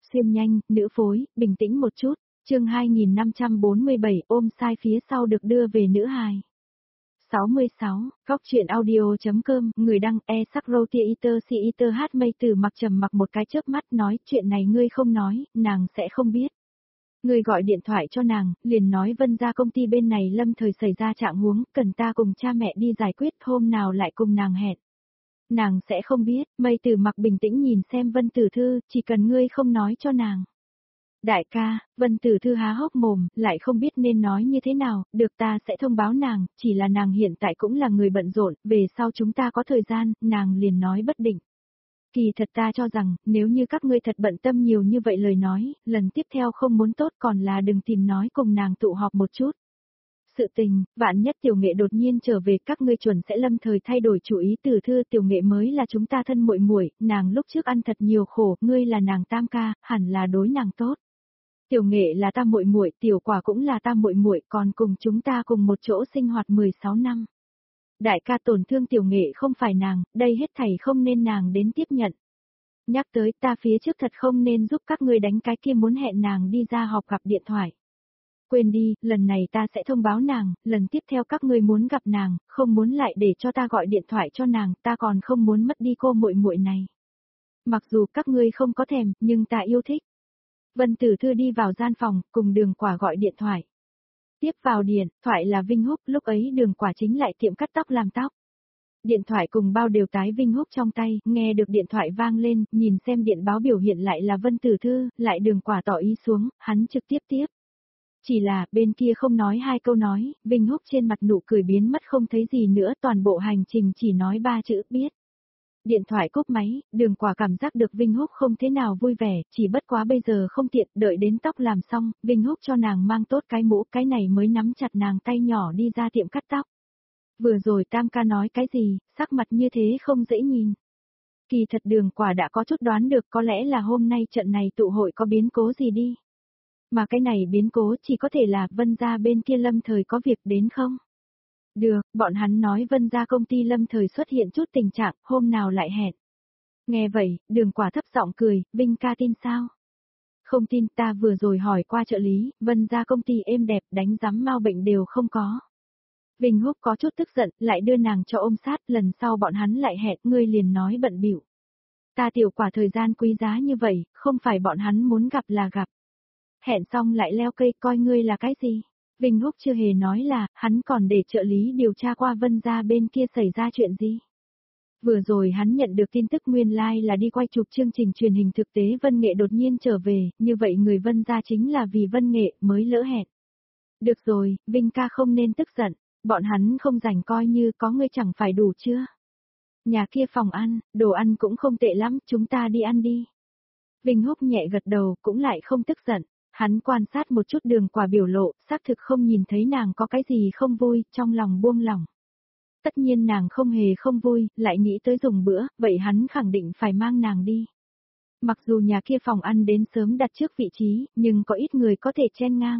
xuyên nhanh, nữ phối, bình tĩnh một chút. Chương 2547 ôm sai phía sau được đưa về nữ hài. 66, góc chuyện audio.com, người đăng Sakrotia Iter hát mây từ mặc trầm mặc một cái chớp mắt nói chuyện này ngươi không nói, nàng sẽ không biết. Ngươi gọi điện thoại cho nàng, liền nói Vân gia công ty bên này lâm thời xảy ra trạng huống, cần ta cùng cha mẹ đi giải quyết, hôm nào lại cùng nàng hẹn. Nàng sẽ không biết, mây từ mặc bình tĩnh nhìn xem Vân Tử Thư, chỉ cần ngươi không nói cho nàng. Đại ca, Vân Tử Thư há hốc mồm, lại không biết nên nói như thế nào, được ta sẽ thông báo nàng, chỉ là nàng hiện tại cũng là người bận rộn, về sau chúng ta có thời gian, nàng liền nói bất định. Kỳ thật ta cho rằng, nếu như các ngươi thật bận tâm nhiều như vậy lời nói, lần tiếp theo không muốn tốt còn là đừng tìm nói cùng nàng tụ họp một chút. Sự tình, vạn nhất tiểu nghệ đột nhiên trở về các ngươi chuẩn sẽ lâm thời thay đổi chủ ý. Tử Thư, tiểu nghệ mới là chúng ta thân muội muội, nàng lúc trước ăn thật nhiều khổ, ngươi là nàng tam ca, hẳn là đối nàng tốt. Tiểu nghệ là ta muội muội, tiểu quả cũng là ta muội muội, còn cùng chúng ta cùng một chỗ sinh hoạt 16 năm. Đại ca tổn thương tiểu nghệ không phải nàng, đây hết thảy không nên nàng đến tiếp nhận. Nhắc tới ta phía trước thật không nên giúp các ngươi đánh cái kia muốn hẹn nàng đi ra họp gặp điện thoại. Quên đi, lần này ta sẽ thông báo nàng, lần tiếp theo các ngươi muốn gặp nàng, không muốn lại để cho ta gọi điện thoại cho nàng, ta còn không muốn mất đi cô muội muội này. Mặc dù các ngươi không có thèm, nhưng ta yêu thích. Vân Tử Thư đi vào gian phòng, cùng Đường Quả gọi điện thoại. Tiếp vào điện thoại là Vinh Húc, lúc ấy Đường Quả chính lại tiệm cắt tóc làm tóc. Điện thoại cùng bao đều tái Vinh Húc trong tay, nghe được điện thoại vang lên, nhìn xem điện báo biểu hiện lại là Vân Tử Thư, lại Đường Quả tỏ ý xuống, hắn trực tiếp tiếp. Chỉ là, bên kia không nói hai câu nói, Vinh Húc trên mặt nụ cười biến mất không thấy gì nữa, toàn bộ hành trình chỉ nói 3 chữ, biết. Điện thoại cúp máy, Đường Quả cảm giác được Vinh Húc không thế nào vui vẻ, chỉ bất quá bây giờ không tiện, đợi đến tóc làm xong, Vinh Húc cho nàng mang tốt cái mũ, cái này mới nắm chặt nàng tay nhỏ đi ra tiệm cắt tóc. Vừa rồi tam ca nói cái gì, sắc mặt như thế không dễ nhìn. Kỳ thật Đường Quả đã có chút đoán được có lẽ là hôm nay trận này tụ hội có biến cố gì đi. Mà cái này biến cố chỉ có thể là Vân gia bên kia lâm thời có việc đến không? Được, bọn hắn nói Vân gia công ty lâm thời xuất hiện chút tình trạng, hôm nào lại hẹn. Nghe vậy, Đường Quả thấp giọng cười, Vinh ca tin sao? Không tin, ta vừa rồi hỏi qua trợ lý, Vân gia công ty êm đẹp, đánh giám mau bệnh đều không có. Vinh Húc có chút tức giận, lại đưa nàng cho ôm sát, lần sau bọn hắn lại hẹn, ngươi liền nói bận bịu. Ta tiểu Quả thời gian quý giá như vậy, không phải bọn hắn muốn gặp là gặp. Hẹn xong lại leo cây, coi ngươi là cái gì? Vinh Húc chưa hề nói là, hắn còn để trợ lý điều tra qua Vân gia bên kia xảy ra chuyện gì. Vừa rồi hắn nhận được tin tức nguyên lai là đi quay chụp chương trình truyền hình thực tế Vân Nghệ đột nhiên trở về, như vậy người Vân gia chính là vì Vân Nghệ mới lỡ hẹn. Được rồi, Vinh ca không nên tức giận, bọn hắn không rảnh coi như có ngươi chẳng phải đủ chưa? Nhà kia phòng ăn, đồ ăn cũng không tệ lắm, chúng ta đi ăn đi. Vinh Húc nhẹ gật đầu, cũng lại không tức giận. Hắn quan sát một chút Đường Quả biểu lộ, xác thực không nhìn thấy nàng có cái gì không vui, trong lòng buông lỏng. Tất nhiên nàng không hề không vui, lại nghĩ tới dùng bữa, vậy hắn khẳng định phải mang nàng đi. Mặc dù nhà kia phòng ăn đến sớm đặt trước vị trí, nhưng có ít người có thể chen ngang.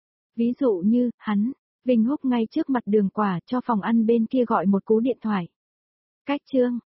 Ví dụ như, hắn, Vinh Húc ngay trước mặt Đường Quả cho phòng ăn bên kia gọi một cú điện thoại. Cách chương,